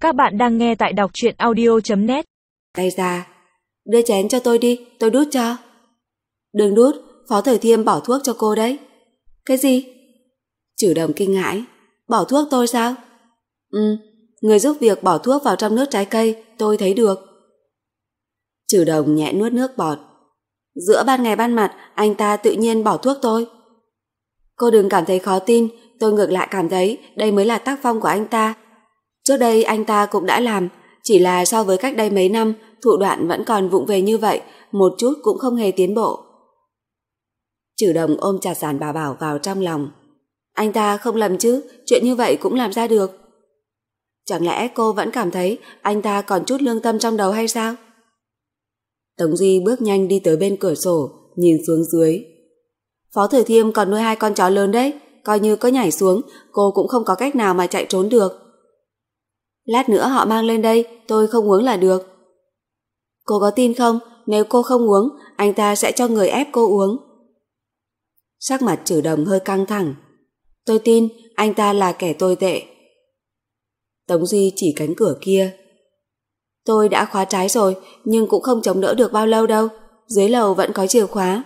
Các bạn đang nghe tại đọc truyện audio.net. Tay ra, đưa chén cho tôi đi, tôi đút cho. Đừng đút, Phó Thời Thiêm bỏ thuốc cho cô đấy. Cái gì? Trử Đồng kinh hãi. Bỏ thuốc tôi sao? Người giúp việc bỏ thuốc vào trong nước trái cây, tôi thấy được. Trử Đồng nhẹ nuốt nước bọt. Giữa ban ngày ban mặt, anh ta tự nhiên bỏ thuốc tôi. Cô đừng cảm thấy khó tin, tôi ngược lại cảm thấy đây mới là tác phong của anh ta. Trước đây anh ta cũng đã làm, chỉ là so với cách đây mấy năm, thủ đoạn vẫn còn vụng về như vậy, một chút cũng không hề tiến bộ. Trử Đồng ôm chặt Giản Bảo Bảo vào trong lòng. Anh ta không lầm chứ, chuyện như vậy cũng làm ra được. Chẳng lẽ cô vẫn cảm thấy anh ta còn chút lương tâm trong đầu hay sao? Tống Duy bước nhanh đi tới bên cửa sổ, nhìn xuống dưới. Phó Thời Thiêm còn nuôi 2 con chó lớn đấy, coi như có nhảy xuống, cô cũng không có cách nào mà chạy trốn được. Lát nữa họ mang lên đây, tôi không uống là được. Cô có tin không, nếu cô không uống, anh ta sẽ cho người ép cô uống. Sắc mặt Trử Đồng hơi căng thẳng. Tôi tin, anh ta là kẻ tồi tệ. Tống Duy chỉ cánh cửa kia. Tôi đã khóa trái rồi, nhưng cũng không chống đỡ được bao lâu đâu, dưới lầu vẫn có chìa khóa.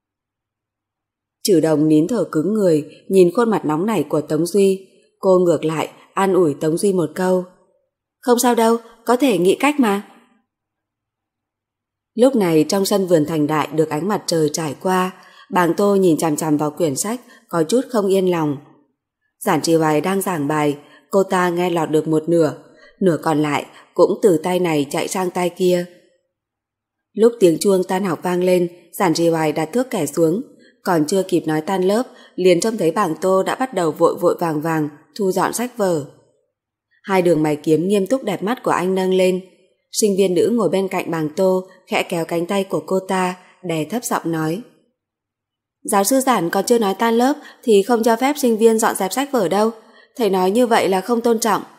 Trử Đồng nín thở cứng người, nhìn khuôn mặt nóng nảy của Tống Duy. Cô ngược lại, an ủi Tống Duy một câu. Không sao đâu, có thể nghĩ cách mà. Lúc này trong sân vườn Thành Đại được ánh mặt trời trải qua, Bàng Tô nhìn chằm chằm vào quyển sách, có chút không yên lòng. Giản Trì Hoài đang giảng bài, cô ta nghe lọt được một nửa, nửa còn lại cũng từ tay này chạy sang tay kia. Lúc tiếng chuông tan học vang lên, Giản Trì Hoài đặt thước kẻ xuống, còn chưa kịp nói tan lớp, liền trông thấy Bàng Tô đã bắt đầu vội vội vàng vàng thu dọn sách vở. 2 đường mày kiếm nghiêm túc đẹp mắt của anh nâng lên. Sinh viên nữ ngồi bên cạnh Bàng Tô khẽ kéo cánh tay của cô ta, đè thấp giọng nói. Giáo sư Giản còn chưa nói tan lớp thì không cho phép sinh viên dọn dẹp sách vở đâu. Thầy nói như vậy là không tôn trọng.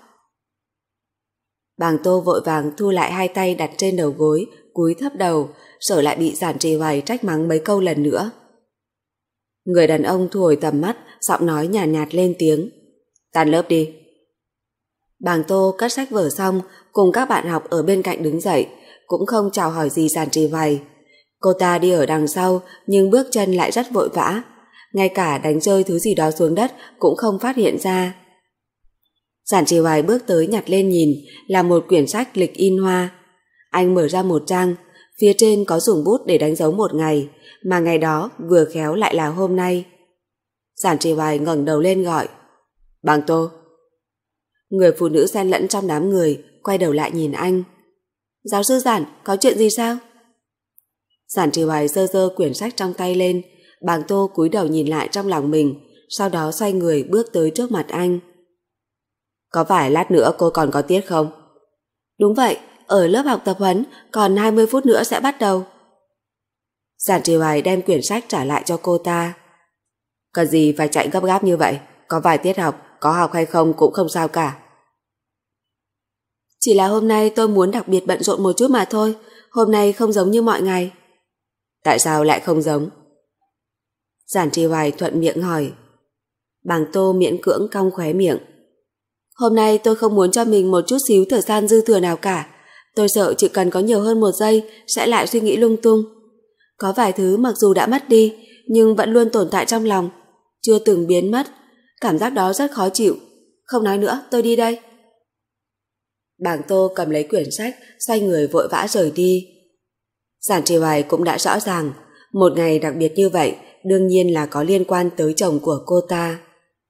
Bàng Tô vội vàng thu lại 2 tay đặt trên đầu gối, cúi thấp đầu, sợ lại bị Giản Trì Hoài trách mắng mấy câu lần nữa. Người đàn ông thu hồi tầm mắt, giọng nói nhàn nhạt lên tiếng. Tan lớp đi. Bàng Tô cất sách vở xong, cùng các bạn học ở bên cạnh đứng dậy, cũng không chào hỏi gì Giản Trì Hoài. Cô ta đi ở đằng sau, nhưng bước chân lại rất vội vã, ngay cả đánh rơi thứ gì đó xuống đất cũng không phát hiện ra. Giản Trì Hoài bước tới nhặt lên nhìn, là một quyển sách lịch in hoa. Anh mở ra một trang, phía trên có dùng bút để đánh dấu một ngày, mà ngày đó vừa khéo lại là hôm nay. Giản Trì Hoài ngẩng đầu lên gọi. Bàng Tô. Người phụ nữ xen lẫn trong đám người quay đầu lại nhìn anh. Giáo sư Giản, có chuyện gì sao? Giản Trì Hoài giơ giơ quyển sách trong tay lên. Bàng Tô cúi đầu nhìn lại trong lòng mình, sau đó xoay người bước tới trước mặt anh. Có phải lát nữa cô còn có tiết không? Đúng vậy, ở lớp học tập huấn còn 20 phút nữa sẽ bắt đầu. Giản Trì Hoài đem quyển sách trả lại cho cô ta. Cần gì phải chạy gấp gáp như vậy? Có vài tiết học, có học hay không cũng không sao cả. Chỉ là hôm nay tôi muốn đặc biệt bận rộn một chút mà thôi. Hôm nay không giống như mọi ngày. Tại sao lại không giống? Giản Trì Hoài thuận miệng hỏi. Bàng Tô miễn cưỡng cong khóe miệng. Hôm nay tôi không muốn cho mình một chút xíu thời gian dư thừa nào cả. Tôi sợ chỉ cần có nhiều hơn 1 giây sẽ lại suy nghĩ lung tung. Có vài thứ mặc dù đã mất đi nhưng vẫn luôn tồn tại trong lòng, chưa từng biến mất. Cảm giác đó rất khó chịu. Không nói nữa, tôi đi đây. Bàng Tô cầm lấy quyển sách, xoay người vội vã rời đi. Giản Trì Hoài cũng đã rõ ràng, một ngày đặc biệt như vậy đương nhiên là có liên quan tới chồng của cô ta.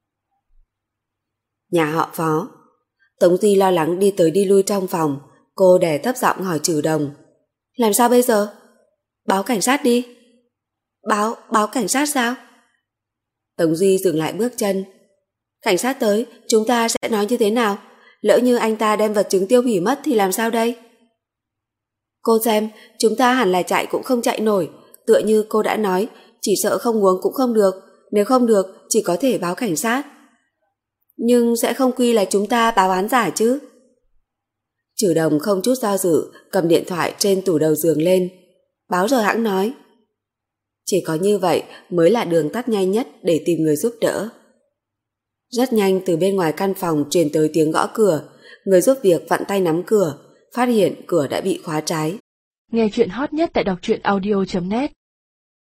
Nhà họ Phó. Tống Duy lo lắng đi tới đi lui trong phòng. Cô đè thấp giọng hỏi Trử Đồng. Làm sao bây giờ? Báo cảnh sát đi. Báo cảnh sát sao? Tống Duy dừng lại bước chân. Cảnh sát tới, chúng ta sẽ nói như thế nào? Lỡ như anh ta đem vật chứng tiêu hủy mất thì làm sao đây? Cô xem, chúng ta hẳn là chạy cũng không chạy nổi. Tựa như cô đã nói, chỉ sợ không uống cũng không được. Nếu không được, chỉ có thể báo cảnh sát. Nhưng sẽ không quy là chúng ta báo án giả chứ? Trử Đồng không chút do dự, cầm điện thoại trên tủ đầu giường lên. Báo rồi hãng nói. Chỉ có như vậy mới là đường tắt nhanh nhất để tìm người giúp đỡ. Rất nhanh từ bên ngoài căn phòng truyền tới tiếng gõ cửa. Người giúp việc vặn tay nắm cửa, phát hiện cửa đã bị khóa trái. Nghe chuyện hot nhất tại đọc truyện audio.net